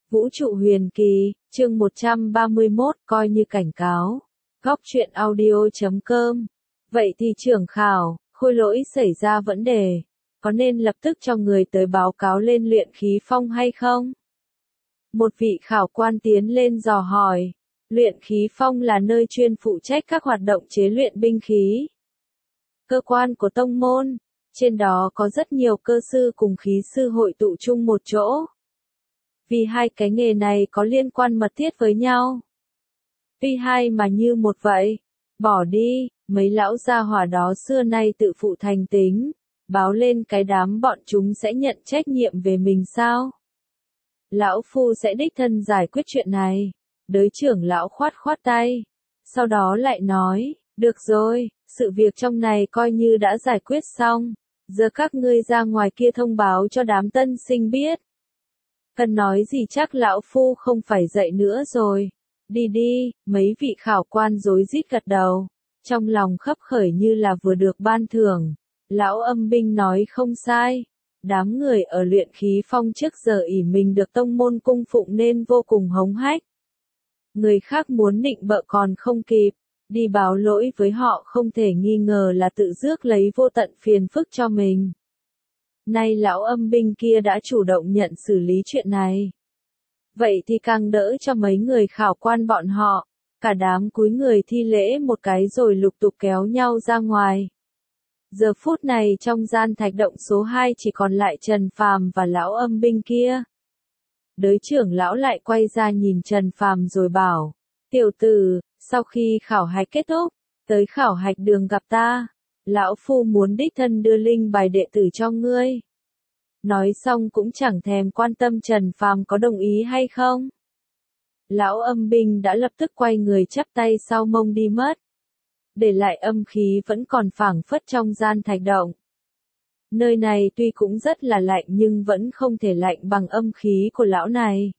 Vũ trụ huyền kỳ, chương 131, coi như cảnh cáo. Góc truyện audio.com. Vậy thì trưởng khảo, Khôi Lỗi xảy ra vấn đề, có nên lập tức cho người tới báo cáo lên luyện khí phong hay không? Một vị khảo quan tiến lên dò hỏi. Luyện khí phong là nơi chuyên phụ trách các hoạt động chế luyện binh khí. Cơ quan của tông môn, trên đó có rất nhiều cơ sư cùng khí sư hội tụ chung một chỗ. Vì hai cái nghề này có liên quan mật thiết với nhau. Tuy hai mà như một vậy. Bỏ đi, mấy lão gia hỏa đó xưa nay tự phụ thành tính, báo lên cái đám bọn chúng sẽ nhận trách nhiệm về mình sao? Lão phu sẽ đích thân giải quyết chuyện này. Đới trưởng lão khoát khoát tay. Sau đó lại nói, được rồi, sự việc trong này coi như đã giải quyết xong. Giờ các ngươi ra ngoài kia thông báo cho đám tân sinh biết. Cần nói gì chắc lão phu không phải dạy nữa rồi. Đi đi, mấy vị khảo quan rối rít gật đầu. Trong lòng khấp khởi như là vừa được ban thưởng. Lão âm binh nói không sai. Đám người ở luyện khí phong trước giờ ỷ mình được tông môn cung phụng nên vô cùng hống hách. Người khác muốn nịnh bợ còn không kịp. Đi báo lỗi với họ không thể nghi ngờ là tự rước lấy vô tận phiền phức cho mình. Nay lão âm binh kia đã chủ động nhận xử lý chuyện này. Vậy thì càng đỡ cho mấy người khảo quan bọn họ. Cả đám cúi người thi lễ một cái rồi lục tục kéo nhau ra ngoài. Giờ phút này trong gian thạch động số 2 chỉ còn lại Trần Phàm và lão âm binh kia. Đới trưởng lão lại quay ra nhìn Trần Phàm rồi bảo. Tiểu tử, sau khi khảo hạch kết thúc, tới khảo hạch đường gặp ta. Lão phu muốn đích thân đưa linh bài đệ tử cho ngươi. Nói xong cũng chẳng thèm quan tâm Trần Phàm có đồng ý hay không. Lão âm binh đã lập tức quay người chắp tay sau mông đi mất. Để lại âm khí vẫn còn phảng phất trong gian thạch động. Nơi này tuy cũng rất là lạnh nhưng vẫn không thể lạnh bằng âm khí của lão này.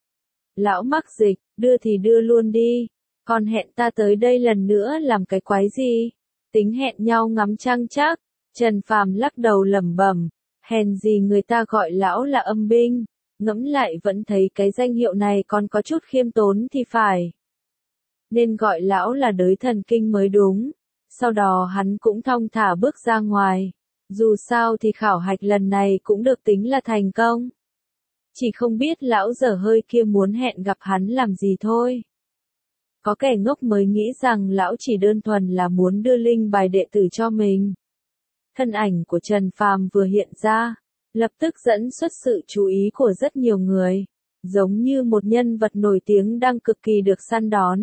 Lão mắc dịch, đưa thì đưa luôn đi. Còn hẹn ta tới đây lần nữa làm cái quái gì? Tính hẹn nhau ngắm trăng chắc. Trần Phàm lắc đầu lẩm bẩm. Hèn gì người ta gọi lão là âm binh. Ngẫm lại vẫn thấy cái danh hiệu này còn có chút khiêm tốn thì phải. Nên gọi lão là đới thần kinh mới đúng. Sau đó hắn cũng thong thả bước ra ngoài. Dù sao thì khảo hạch lần này cũng được tính là thành công. Chỉ không biết lão dở hơi kia muốn hẹn gặp hắn làm gì thôi. Có kẻ ngốc mới nghĩ rằng lão chỉ đơn thuần là muốn đưa linh bài đệ tử cho mình. Thân ảnh của Trần Phàm vừa hiện ra, lập tức dẫn xuất sự chú ý của rất nhiều người, giống như một nhân vật nổi tiếng đang cực kỳ được săn đón.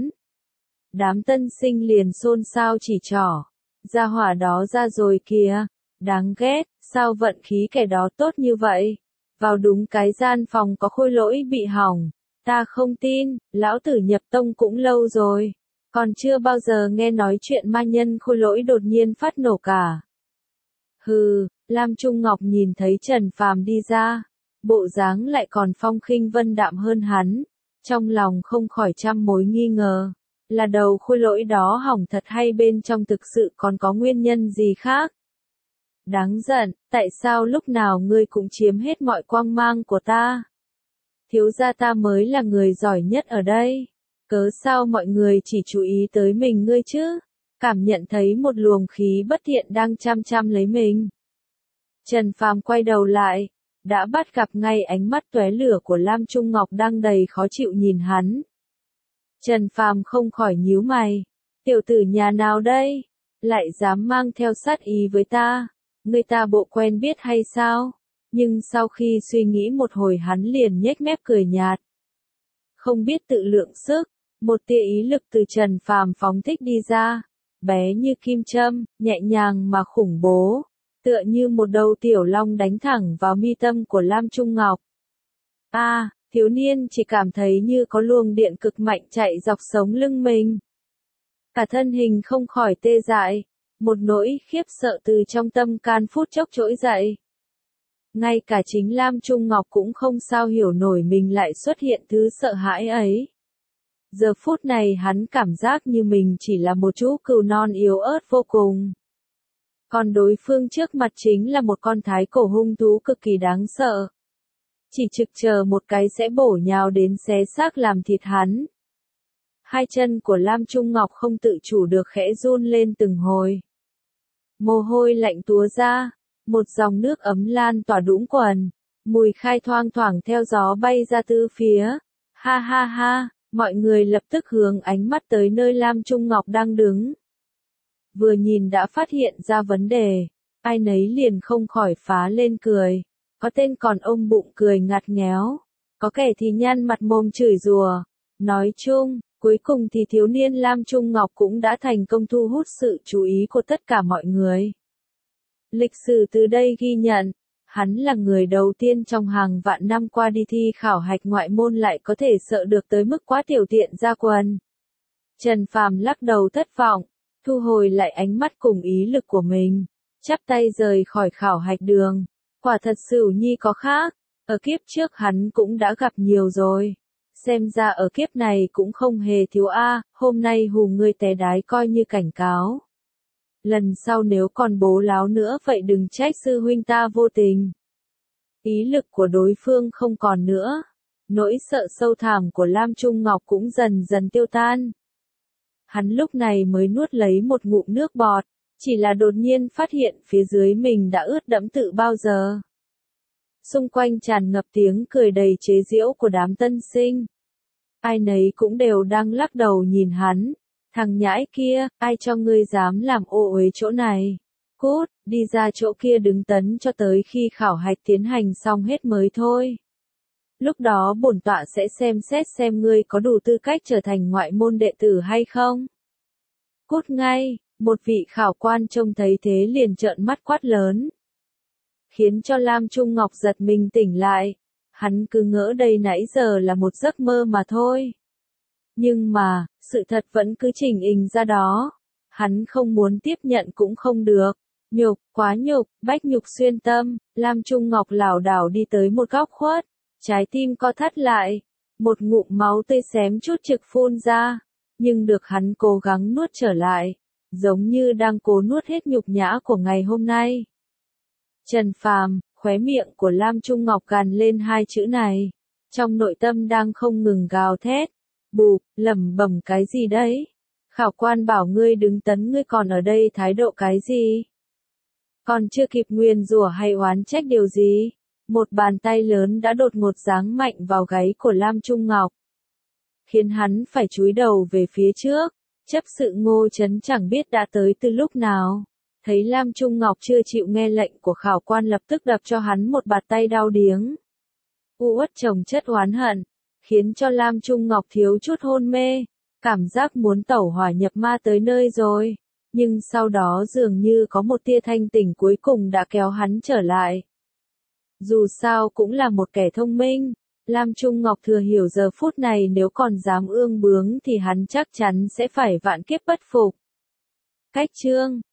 Đám tân sinh liền xôn xao chỉ trỏ, gia hỏa đó ra rồi kìa, đáng ghét, sao vận khí kẻ đó tốt như vậy, vào đúng cái gian phòng có Khôi Lỗi bị hỏng, ta không tin, lão tử nhập tông cũng lâu rồi, còn chưa bao giờ nghe nói chuyện ma nhân Khôi Lỗi đột nhiên phát nổ cả. Hừ, Lam Trung Ngọc nhìn thấy Trần Phàm đi ra, bộ dáng lại còn phong khinh vân đạm hơn hắn, trong lòng không khỏi trăm mối nghi ngờ, là đầu Khôi Lỗi đó hỏng thật hay bên trong thực sự còn có nguyên nhân gì khác. Đáng giận, tại sao lúc nào ngươi cũng chiếm hết mọi quang mang của ta? Thiếu gia ta mới là người giỏi nhất ở đây, cớ sao mọi người chỉ chú ý tới mình ngươi chứ? Cảm nhận thấy một luồng khí bất thiện đang chăm chăm lấy mình. Trần Phàm quay đầu lại, đã bắt gặp ngay ánh mắt tóe lửa của Lam Trung Ngọc đang đầy khó chịu nhìn hắn. Trần Phàm không khỏi nhíu mày, tiểu tử nhà nào đây, lại dám mang theo sát ý với ta, người ta bộ quen biết hay sao? Nhưng sau khi suy nghĩ một hồi hắn liền nhếch mép cười nhạt. Không biết tự lượng sức, một tia ý lực từ Trần Phàm phóng thích đi ra. Bé như kim châm, nhẹ nhàng mà khủng bố, tựa như một đầu tiểu long đánh thẳng vào mi tâm của Lam Trung Ngọc. Thiếu niên chỉ cảm thấy như có luồng điện cực mạnh chạy dọc sống lưng mình. Cả thân hình không khỏi tê dại, một nỗi khiếp sợ từ trong tâm can phút chốc trỗi dậy. Ngay cả chính Lam Trung Ngọc cũng không sao hiểu nổi mình lại xuất hiện thứ sợ hãi ấy. Giờ phút này hắn cảm giác như mình chỉ là một chú cừu non yếu ớt vô cùng. Còn đối phương trước mặt chính là một con thái cổ hung thú cực kỳ đáng sợ. chỉ trực chờ một cái sẽ bổ nhào đến xé xác làm thịt hắn. Hai chân của Lam Trung Ngọc không tự chủ được khẽ run lên từng hồi. Mồ hôi lạnh túa ra, một dòng nước ấm lan tỏa đũng quần, mùi khai thoang thoảng theo gió bay ra tứ phía. Ha ha ha, mọi người lập tức hướng ánh mắt tới nơi Lam Trung Ngọc đang đứng. Vừa nhìn đã phát hiện ra vấn đề, ai nấy liền không khỏi phá lên cười. Có tên còn ôm bụng cười ngặt nghéo, có kẻ thì nhăn mặt mồm chửi rủa. Nói chung, cuối cùng thì thiếu niên Lam Trung Ngọc cũng đã thành công thu hút sự chú ý của tất cả mọi người. Lịch sử từ đây ghi nhận, hắn là người đầu tiên trong hàng vạn năm qua đi thi khảo hạch ngoại môn lại có thể sợ được tới mức quá tiểu tiện ra quần. Trần Phàm lắc đầu thất vọng, thu hồi lại ánh mắt cùng ý lực của mình, chắp tay rời khỏi khảo hạch đường. Quả thật Sửu Nhi có khác, ở kiếp trước hắn cũng đã gặp nhiều rồi. Xem ra ở kiếp này cũng không hề thiếu hôm nay hù ngươi té đái coi như cảnh cáo. Lần sau nếu còn bố láo nữa vậy đừng trách sư huynh ta vô tình. Ý lực của đối phương không còn nữa, nỗi sợ sâu thẳm của Lam Trung Ngọc cũng dần dần tiêu tan. Hắn lúc này mới nuốt lấy một ngụm nước bọt, chỉ là đột nhiên phát hiện phía dưới mình đã ướt đẫm từ bao giờ. Xung quanh tràn ngập tiếng cười đầy chế giễu của đám tân sinh. Ai nấy cũng đều đang lắc đầu nhìn hắn. Thằng nhãi kia, ai cho ngươi dám làm ô uế chỗ này? Cút, đi ra chỗ kia đứng tấn cho tới khi khảo hạch tiến hành xong hết mới thôi. Lúc đó bổn tọa sẽ xem xét xem ngươi có đủ tư cách trở thành ngoại môn đệ tử hay không. Cút ngay, một vị khảo quan trông thấy thế liền trợn mắt quát lớn. Khiến cho Lam Trung Ngọc giật mình tỉnh lại. Hắn cứ ngỡ đây nãy giờ là một giấc mơ mà thôi. Nhưng mà, sự thật vẫn cứ trình hình ra đó. Hắn không muốn tiếp nhận cũng không được. Nhục, quá nhục, bách nhục xuyên tâm, Lam Trung Ngọc lảo đảo đi tới một góc khuất. Trái tim co thắt lại. Một ngụm máu tươi xém chút trực phun ra. Nhưng được hắn cố gắng nuốt trở lại. Giống như đang cố nuốt hết nhục nhã của ngày hôm nay. Trần Phàm, khóe miệng của Lam Trung Ngọc gằn lên hai chữ này. Trong nội tâm đang không ngừng gào thét. Bụp, lẩm bẩm cái gì đấy? Khảo quan bảo ngươi đứng tấn ngươi còn ở đây thái độ cái gì? Còn chưa kịp nguyền rủa hay oán trách điều gì? Một bàn tay lớn đã đột ngột giáng mạnh vào gáy của Lam Trung Ngọc. Khiến hắn phải chúi đầu về phía trước. Chấp sự Ngô Chấn chẳng biết đã tới từ lúc nào. Thấy Lam Trung Ngọc chưa chịu nghe lệnh của khảo quan lập tức đập cho hắn một bạt tay đau điếng. Uất chồng chất oán hận, khiến cho Lam Trung Ngọc thiếu chút hôn mê, cảm giác muốn tẩu hỏa nhập ma tới nơi rồi. Nhưng sau đó dường như có một tia thanh tỉnh cuối cùng đã kéo hắn trở lại. Dù sao cũng là một kẻ thông minh, Lam Trung Ngọc thừa hiểu giờ phút này nếu còn dám ương bướng thì hắn chắc chắn sẽ phải vạn kiếp bất phục. Cách chương